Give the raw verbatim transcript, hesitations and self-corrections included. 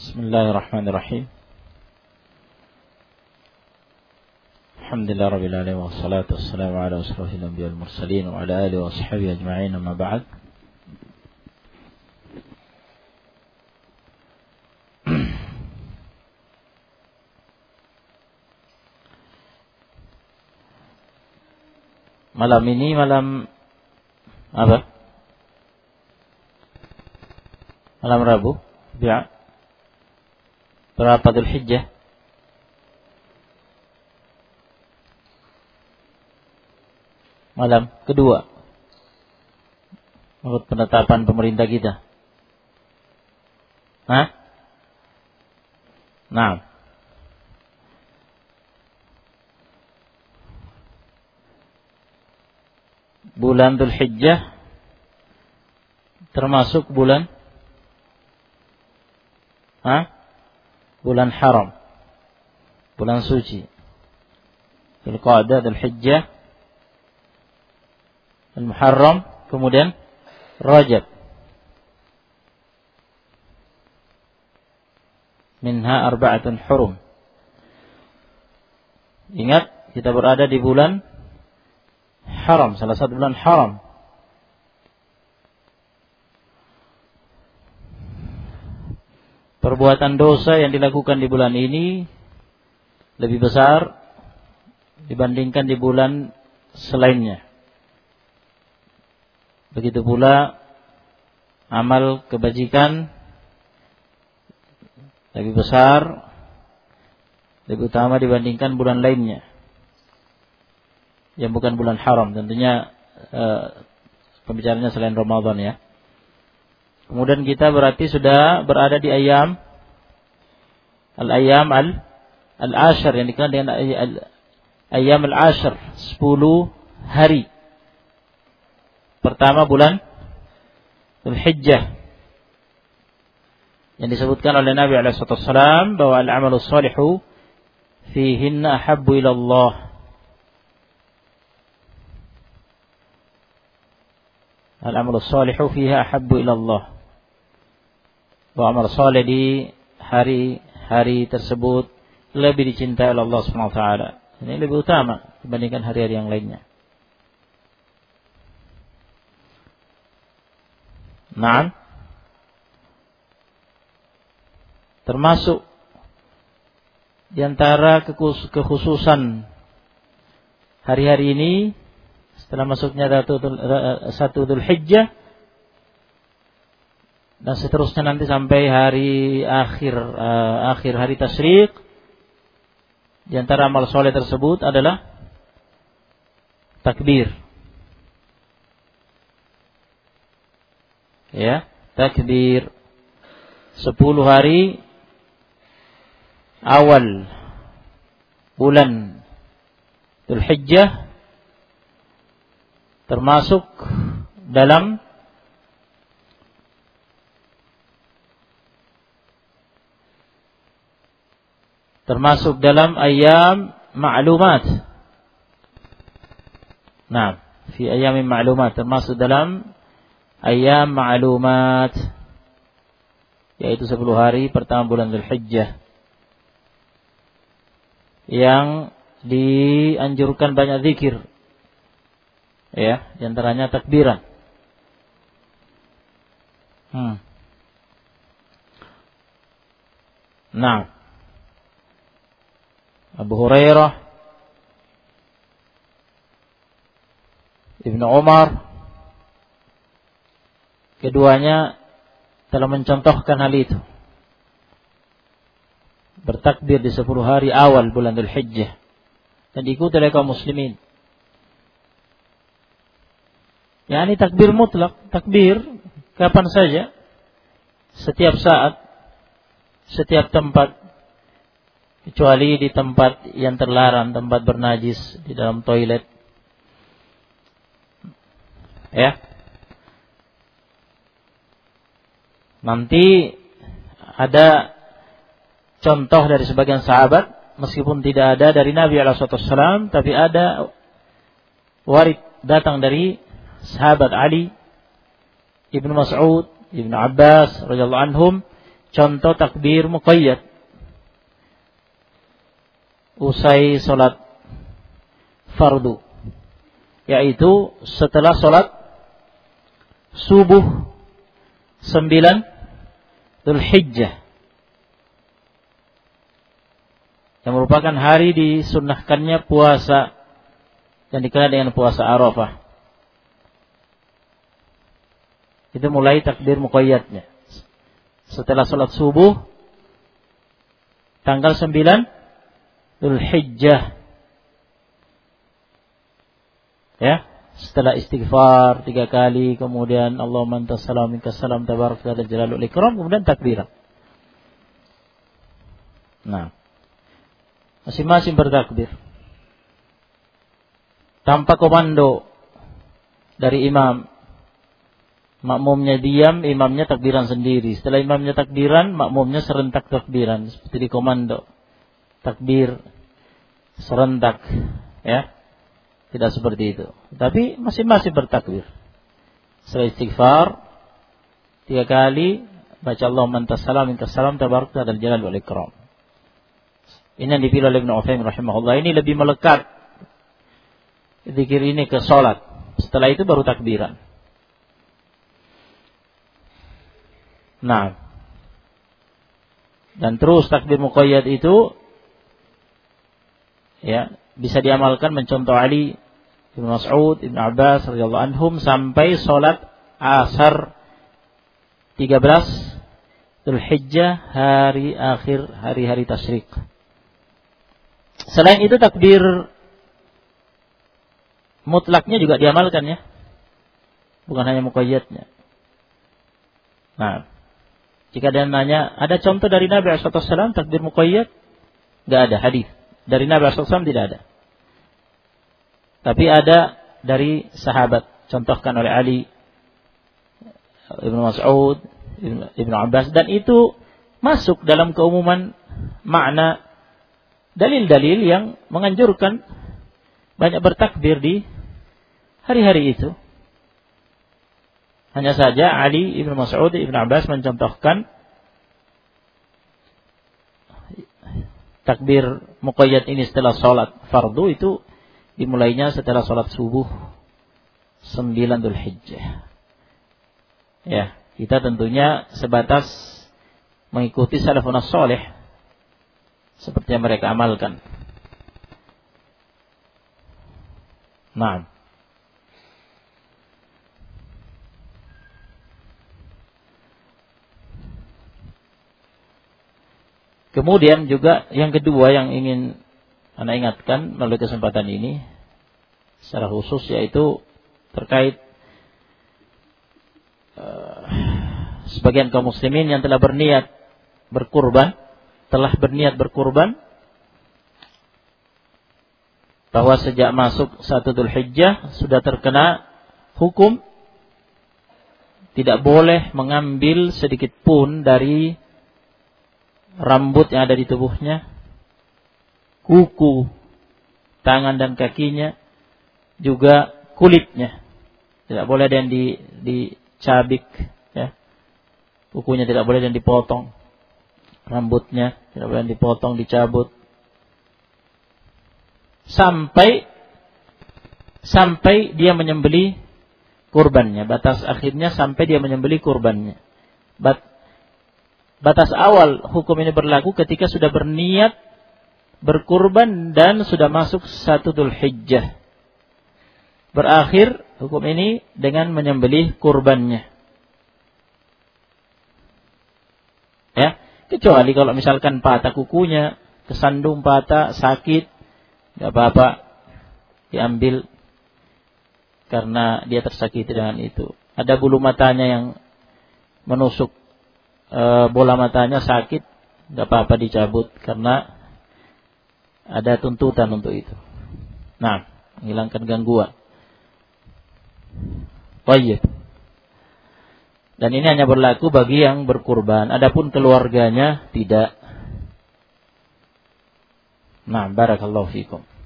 Bismillahirrahmanirrahim. Alhamdulillah rabbil alamin wassalatu wassalamu ala asyrafil anbiya'i wal mursalin wa ala alihi wa sahbihi ajma'in, amma ba'd. Malam ini malam apa? Malam Rabu, ya. Berapa Dzulhijjah? Malam kedua menurut penetapan pemerintah kita. Hah? Nah. Bulan Dzulhijjah termasuk bulan Hah? Bulan haram, bulan suci. Dzulqa'dah, Dzulhijjah, Al-Muharram, kemudian Rajab. Minha arba'atun hurum. Ingat, kita berada di bulan haram, salah satu bulan haram. Perbuatan dosa yang dilakukan di bulan ini lebih besar dibandingkan di bulan selainnya. Begitu pula amal kebajikan lebih besar, lebih utama dibandingkan bulan lainnya yang bukan bulan haram. Tentunya eh, pembicaranya selain Ramadan, ya. Kemudian kita berarti sudah berada di ayam al-ayam al al-ashar, yang dikenal dengan ayam al-ashar, sepuluh hari pertama bulan Dzulhijjah, yang disebutkan oleh Nabi alaihi wasallam bahwa al-amalu shalihu fihinna ahabbu ila Allah. Al-amalu shalihu fiha ahabbu ila Allah. Bahwa amal saleh di hari-hari tersebut lebih dicintai oleh Allah subhanahu wa taala. Ini lebih utama dibandingkan hari-hari yang lainnya. Naam. Termasuk di antara kekhususan hari-hari ini setelah masuknya satu Dzulhijjah dan seterusnya nanti sampai hari akhir uh, akhir hari tasyrik, di antara amal soleh tersebut adalah takbir. Ya, takbir sepuluh hari awal bulan Dzulhijjah termasuk dalam termasuk dalam ayam ma'lumat. Nah, fi ayam ma'lumat, termasuk dalam ayam ma'lumat, yaitu sepuluh hari pertama bulan Dzulhijjah, yang dianjurkan banyak zikir, ya, di antaranya takbiran. Hmm. Nah, Abu Hurairah, Ibnu Umar, keduanya telah mencontohkan hal itu. Bertakbir di sepuluh hari awal bulan Dzulhijjah dan diikuti oleh kaum muslimin. Ya, ini takbir mutlak, takbir kapan saja, setiap saat, setiap tempat, kecuali di tempat yang terlarang, tempat bernajis, di dalam toilet. Ya. Nanti ada contoh dari sebagian sahabat, meskipun tidak ada dari Nabi alaihi wasallam, tapi ada warid datang dari sahabat Ali, Ibnu Mas'ud, Ibnu Abbas radhiyallahu anhum, contoh takbir muqayyad usai salat fardu, yaitu setelah salat subuh sembilan Dzulhijjah, yang merupakan hari disunnahkannya puasa yang dikenal dengan puasa Arafah. Itu mulai takbir muqayyadnya setelah salat subuh tanggal sembilan Dzulhijjah, ya, setelah istighfar tiga kali, kemudian Allahumma antas salam minkas salam tabarak dzal jalali wal ikram, kemudian takbir. Nah, masing-masing bertakbir tanpa komando dari imam. Makmumnya diam, imamnya takbiran sendiri. Setelah imamnya takbiran, makmumnya serentak takbiran seperti di komando. Takbir serentak, ya. Tidak seperti itu. Tapi masing-masing bertakbir. Setelah istighfar tiga kali, baca Allahumma antas salam minkas salam tabarakta dzal jalali wal ikram. Ini yang dipilih oleh Ibnu Utsaimin rahimahullah. Ini lebih melekat zikir ini ke salat. Setelah itu baru takbiran. Nah, dan terus takbir muqayyad itu, ya, bisa diamalkan mencontoh Ali, Ibnu Mas'ud, Ibnu Abbas radhiyallahu anhum sampai salat asar tiga belas Dzulhijjah, hari akhir hari-hari tasyrik. Selain itu takbir mutlaknya juga diamalkan, ya, bukan hanya muqayyadnya. Nah, jika ada yang nanya, ada contoh dari Nabi shallallahu alaihi wasallam takbir muqayyad? Tidak ada hadis dari Nabi shallallahu alaihi wasallam, tidak ada. Tapi ada dari sahabat, contohkan oleh Ali, Ibnu Mas'ud, Ibnu Abbas, dan itu masuk dalam keumuman makna dalil-dalil yang menganjurkan banyak bertakbir di hari-hari itu. Hanya saja Ali, Ibnu Mas'ud, Ibnu Abbas mencontohkan takbir muqayyad ini setelah salat fardu, itu dimulainya setelah salat subuh sembilan Dzulhijjah. Ya, kita tentunya sebatas mengikuti salafun salih seperti yang mereka amalkan. Nah, kemudian juga yang kedua yang ingin Anda ingatkan melalui kesempatan ini secara khusus, yaitu terkait uh, sebagian kaum muslimin yang telah berniat berkurban, telah berniat berkurban, bahwa sejak masuk satu Dzulhijjah sudah terkena hukum tidak boleh mengambil sedikit pun dari rambut yang ada di tubuhnya, kuku, tangan dan kakinya, juga kulitnya. Tidak boleh ada yang di, dicabik, ya. Kukunya tidak boleh ada yang dipotong, rambutnya tidak boleh yang dipotong, dicabut, sampai sampai dia menyembelih kurbannya. Batas akhirnya sampai dia menyembelih kurbannya. Bat, batas awal hukum ini berlaku ketika sudah berniat berkurban dan sudah masuk satu Dzulhijjah. Berakhir hukum ini dengan menyembelih kurbannya. Ya, kecuali kalau misalkan patah kukunya, kesandung patah, sakit, tidak apa-apa, diambil karena dia tersakiti dengan itu. Ada bulu matanya yang menusuk e, bola matanya, sakit, tidak apa-apa, dicabut karena ada tuntutan untuk itu. Nah, menghilangkan gangguan. Baik. Dan ini hanya berlaku bagi yang berkurban. Adapun keluarganya tidak. Nah, barakallahu fikum.